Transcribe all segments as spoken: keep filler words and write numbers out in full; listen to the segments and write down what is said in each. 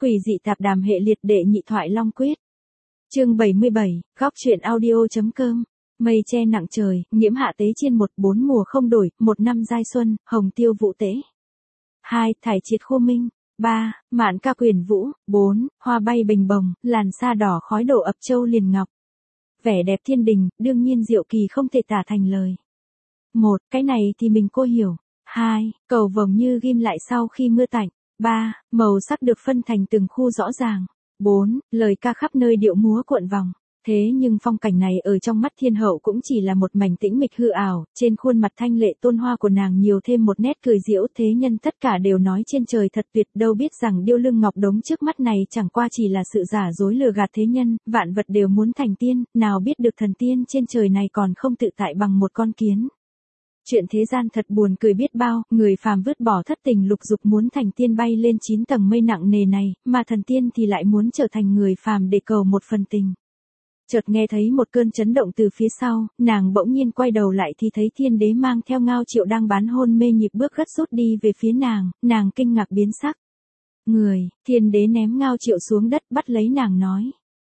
Quỷ dị tạp đàm hệ liệt đệ nhị thoại long quyết. Chương bảy mươi bảy, góc truyện audio.com. Mây che nặng trời, nhiễm hạ tế chiên một, bốn mùa không đổi, một năm giai xuân, hồng tiêu vụ tế. Hai, thải triệt khô minh. Ba, mạn ca quyền vũ. Bốn, hoa bay bình bồng, làn sa đỏ khói đổ ập châu liền ngọc. Vẻ đẹp thiên đình, đương nhiên diệu kỳ không thể tả thành lời. Một, cái này thì mình cô hiểu. Hai, cầu vồng như ghim lại sau khi mưa tạnh. Ba, màu sắc được phân thành từng khu rõ ràng. Bốn, lời ca khắp nơi điệu múa cuộn vòng. Thế nhưng phong cảnh này ở trong mắt thiên hậu cũng chỉ là một mảnh tĩnh mịch hư ảo, trên khuôn mặt thanh lệ tôn hoa của nàng nhiều thêm một nét cười giễu, thế nhân tất cả đều nói trên trời thật tuyệt, đâu biết rằng điêu lưng ngọc đống trước mắt này chẳng qua chỉ là sự giả dối lừa gạt thế nhân, vạn vật đều muốn thành tiên, nào biết được thần tiên trên trời này còn không tự tại bằng một con kiến. Chuyện thế gian thật buồn cười biết bao, người phàm vứt bỏ thất tình lục dục muốn thành tiên bay lên chín tầng mây nặng nề này, mà thần tiên thì lại muốn trở thành người phàm để cầu một phần tình. Chợt nghe thấy một cơn chấn động từ phía sau, nàng bỗng nhiên quay đầu lại thì thấy thiên đế mang theo Ngao Triệu đang bán hôn mê nhịp bước gấp rút đi về phía nàng, nàng kinh ngạc biến sắc. Người, thiên đế ném Ngao Triệu xuống đất bắt lấy nàng nói.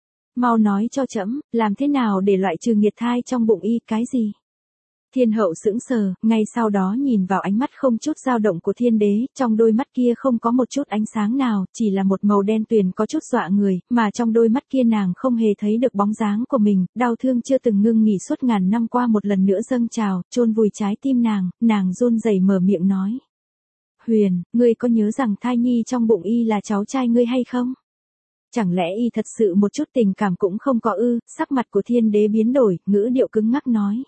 Mau nói cho trẫm, làm thế nào để loại trừ nghiệt thai trong bụng y, cái gì? Thiên hậu sững sờ, ngay sau đó nhìn vào ánh mắt không chút dao động của thiên đế, trong đôi mắt kia không có một chút ánh sáng nào, chỉ là một màu đen tuyền có chút dọa người, mà trong đôi mắt kia nàng không hề thấy được bóng dáng của mình, đau thương chưa từng ngưng nghỉ suốt ngàn năm qua một lần nữa dâng trào, chôn vùi trái tim nàng, nàng run rẩy mở miệng nói. Huyền, ngươi có nhớ rằng thai nhi trong bụng y là cháu trai ngươi hay không? Chẳng lẽ y thật sự một chút tình cảm cũng không có ư? Sắc mặt của thiên đế biến đổi, ngữ điệu cứng ngắc nói.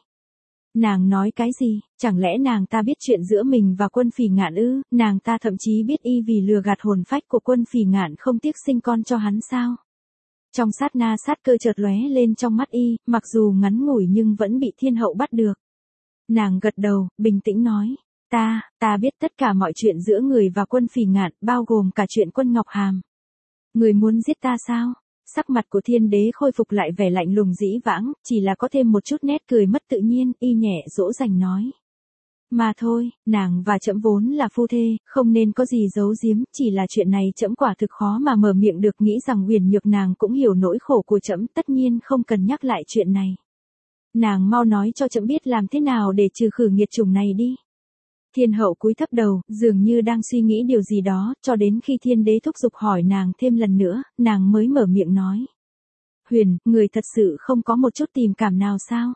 Nàng nói cái gì, chẳng lẽ nàng ta biết chuyện giữa mình và Quân Phỉ Ngạn ư, nàng ta thậm chí biết y vì lừa gạt hồn phách của Quân Phỉ Ngạn không tiếc sinh con cho hắn sao? Trong sát na sát cơ chợt lóe lên trong mắt y, mặc dù ngắn ngủi nhưng vẫn bị thiên hậu bắt được. Nàng gật đầu, bình tĩnh nói, ta, ta biết tất cả mọi chuyện giữa người và Quân Phỉ Ngạn, bao gồm cả chuyện Quân Ngọc Hàm. Người muốn giết ta sao? Sắc mặt của thiên đế khôi phục lại vẻ lạnh lùng dĩ vãng, chỉ là có thêm một chút nét cười mất tự nhiên, y nhẹ dỗ dành nói. Mà thôi, nàng và trẫm vốn là phu thê, không nên có gì giấu giếm, chỉ là chuyện này trẫm quả thực khó mà mở miệng được, nghĩ rằng Huyền Nhược nàng cũng hiểu nỗi khổ của trẫm, tất nhiên không cần nhắc lại chuyện này. Nàng mau nói cho trẫm biết làm thế nào để trừ khử nghiệt chủng này đi. Thiên hậu cúi thấp đầu, dường như đang suy nghĩ điều gì đó, cho đến khi thiên đế thúc giục hỏi nàng thêm lần nữa, nàng mới mở miệng nói. Huyền, người thật sự không có một chút tình cảm nào sao?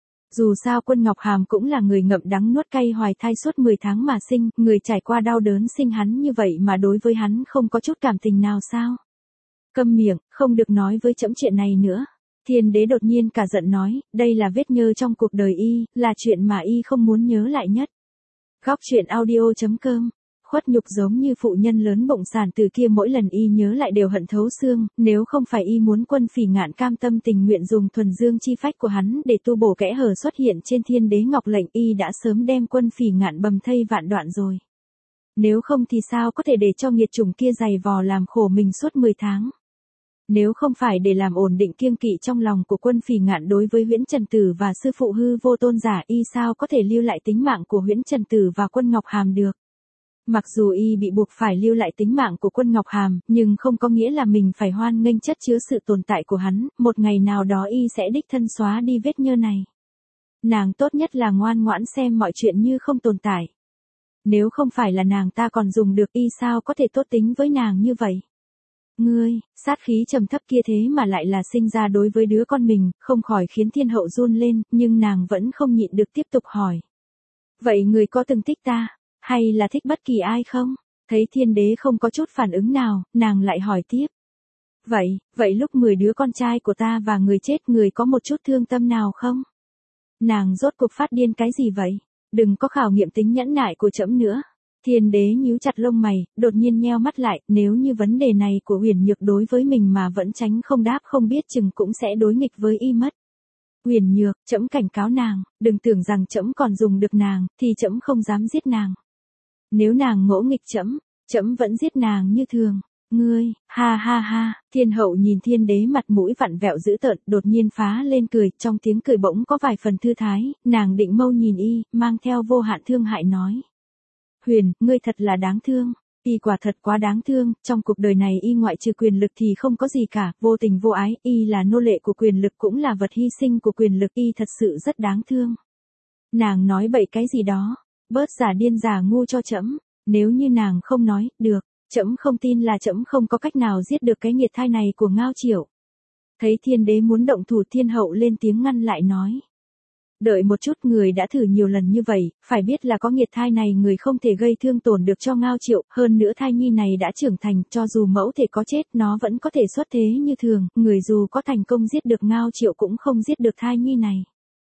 Dù sao Quân Ngọc Hàm cũng là người ngậm đắng nuốt cay hoài thai suốt mười tháng mà sinh, người trải qua đau đớn sinh hắn như vậy mà đối với hắn không có chút cảm tình nào sao? Câm miệng, không được nói với trẫm chuyện này nữa. Thiên đế đột nhiên cả giận nói, đây là vết nhơ trong cuộc đời y, là chuyện mà y không muốn nhớ lại nhất. Góc truyện audio.com. Khuất nhục giống như phụ nhân lớn bụng sản từ kia, mỗi lần y nhớ lại đều hận thấu xương, nếu không phải y muốn Quân Phỉ Ngạn cam tâm tình nguyện dùng thuần dương chi phách của hắn để tu bổ kẽ hở xuất hiện trên thiên đế ngọc lệnh, y đã sớm đem Quân Phỉ Ngạn bầm thây vạn đoạn rồi. Nếu không thì sao có thể để cho nghiệt chủng kia giày vò làm khổ mình suốt mười tháng. Nếu không phải để làm ổn định kiêng kỵ trong lòng của Quân Phỉ Ngạn đối với Huyễn Trần Tử và sư phụ hư vô tôn giả, y sao có thể lưu lại tính mạng của Huyễn Trần Tử và Quân Ngọc Hàm được. Mặc dù y bị buộc phải lưu lại tính mạng của Quân Ngọc Hàm, nhưng không có nghĩa là mình phải hoan nghênh chất chứa sự tồn tại của hắn, một ngày nào đó y sẽ đích thân xóa đi vết nhơ này. Nàng tốt nhất là ngoan ngoãn xem mọi chuyện như không tồn tại. Nếu không phải là nàng ta còn dùng được, y sao có thể tốt tính với nàng như vậy. Ngươi, sát khí trầm thấp kia thế mà lại là sinh ra đối với đứa con mình, không khỏi khiến thiên hậu run lên, nhưng nàng vẫn không nhịn được tiếp tục hỏi. Vậy người có từng thích ta, hay là thích bất kỳ ai không? Thấy thiên đế không có chút phản ứng nào, nàng lại hỏi tiếp. Vậy, vậy lúc mười đứa con trai của ta và người chết, người có một chút thương tâm nào không? Nàng rốt cuộc phát điên cái gì vậy? Đừng có khảo nghiệm tính nhẫn nại của trẫm nữa. Thiên đế nhíu chặt lông mày, đột nhiên nheo mắt lại, nếu như vấn đề này của Huyền Nhược đối với mình mà vẫn tránh không đáp, không biết chừng cũng sẽ đối nghịch với y mất. Huyền Nhược, trẫm cảnh cáo nàng, đừng tưởng rằng trẫm còn dùng được nàng, thì trẫm không dám giết nàng. Nếu nàng ngỗ nghịch trẫm, trẫm vẫn giết nàng như thường. Ngươi, ha ha ha, thiên hậu nhìn thiên đế mặt mũi vặn vẹo dữ tợn, đột nhiên phá lên cười, trong tiếng cười bỗng có vài phần thư thái, nàng định mâu nhìn y, mang theo vô hạn thương hại nói. Huyền, ngươi thật là đáng thương. Y quả thật quá đáng thương, trong cuộc đời này y ngoại trừ quyền lực thì không có gì cả, vô tình vô ái, y là nô lệ của quyền lực cũng là vật hy sinh của quyền lực, y thật sự rất đáng thương. Nàng nói bậy cái gì đó, bớt giả điên giả ngu cho trẫm, nếu như nàng không nói, được, trẫm không tin là trẫm không có cách nào giết được cái nghiệt thai này của Ngao Triệu. Thấy thiên đế muốn động thủ, thiên hậu lên tiếng ngăn lại nói. Đợi một chút, người đã thử nhiều lần như vậy, phải biết là có nghiệt thai này người không thể gây thương tổn được cho Ngao Triệu, hơn nữa thai nhi này đã trưởng thành, cho dù mẫu thể có chết nó vẫn có thể xuất thế như thường, người dù có thành công giết được Ngao Triệu cũng không giết được thai nhi này.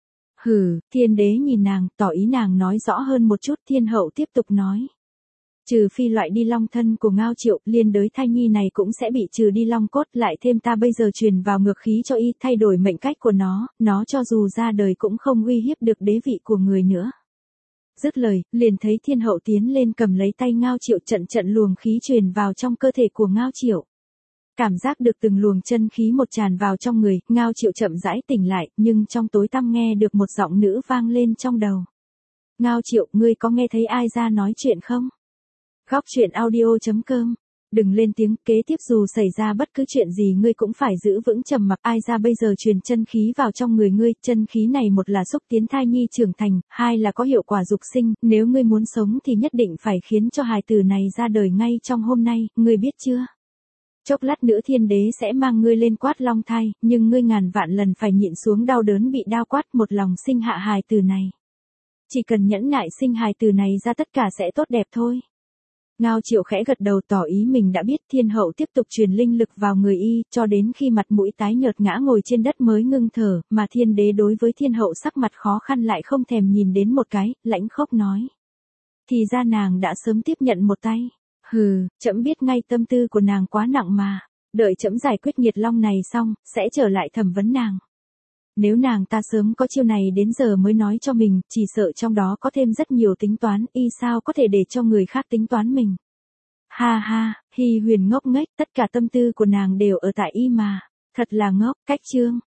Hừ, thiên đế nhìn nàng, tỏ ý nàng nói rõ hơn một chút, thiên hậu tiếp tục nói. Trừ phi loại đi long thân của Ngao Triệu, liên đới thai nhi này cũng sẽ bị trừ đi long cốt, lại thêm ta bây giờ truyền vào ngược khí cho y, thay đổi mệnh cách của nó, nó cho dù ra đời cũng không uy hiếp được đế vị của người nữa. Dứt lời, liền thấy thiên hậu tiến lên cầm lấy tay Ngao Triệu, trận trận luồng khí truyền vào trong cơ thể của Ngao Triệu. Cảm giác được từng luồng chân khí một tràn vào trong người, Ngao Triệu chậm rãi tỉnh lại, nhưng trong tối tăm nghe được một giọng nữ vang lên trong đầu. Ngao Triệu, ngươi có nghe thấy ai ra nói chuyện không? Góc truyện audio chấm com. Đừng lên tiếng, kế tiếp dù xảy ra bất cứ chuyện gì ngươi cũng phải giữ vững trầm mặc. Ai ra bây giờ truyền chân khí vào trong người ngươi, chân khí này một là xúc tiến thai nhi trưởng thành, hai là có hiệu quả dục sinh, nếu ngươi muốn sống thì nhất định phải khiến cho hài tử này ra đời ngay trong hôm nay, ngươi biết chưa? Chốc lát nữa thiên đế sẽ mang ngươi lên quát long thai, nhưng ngươi ngàn vạn lần phải nhịn xuống đau đớn bị đao quát, một lòng sinh hạ hài tử này. Chỉ cần nhẫn nại sinh hài tử này ra tất cả sẽ tốt đẹp thôi. Ngao Triệu khẽ gật đầu tỏ ý mình đã biết, thiên hậu tiếp tục truyền linh lực vào người y, cho đến khi mặt mũi tái nhợt ngã ngồi trên đất mới ngưng thở, mà thiên đế đối với thiên hậu sắc mặt khó khăn lại không thèm nhìn đến một cái, lãnh khốc nói. Thì ra nàng đã sớm tiếp nhận một tay. Hừ, trẫm biết ngay tâm tư của nàng quá nặng mà, đợi trẫm giải quyết nghiệt long này xong, sẽ trở lại thẩm vấn nàng. Nếu nàng ta sớm có chiêu này đến giờ mới nói cho mình, chỉ sợ trong đó có thêm rất nhiều tính toán, y sao có thể để cho người khác tính toán mình. Ha ha, Hy Huyền ngốc nghếch, tất cả tâm tư của nàng đều ở tại y mà, thật là ngốc, cách chương.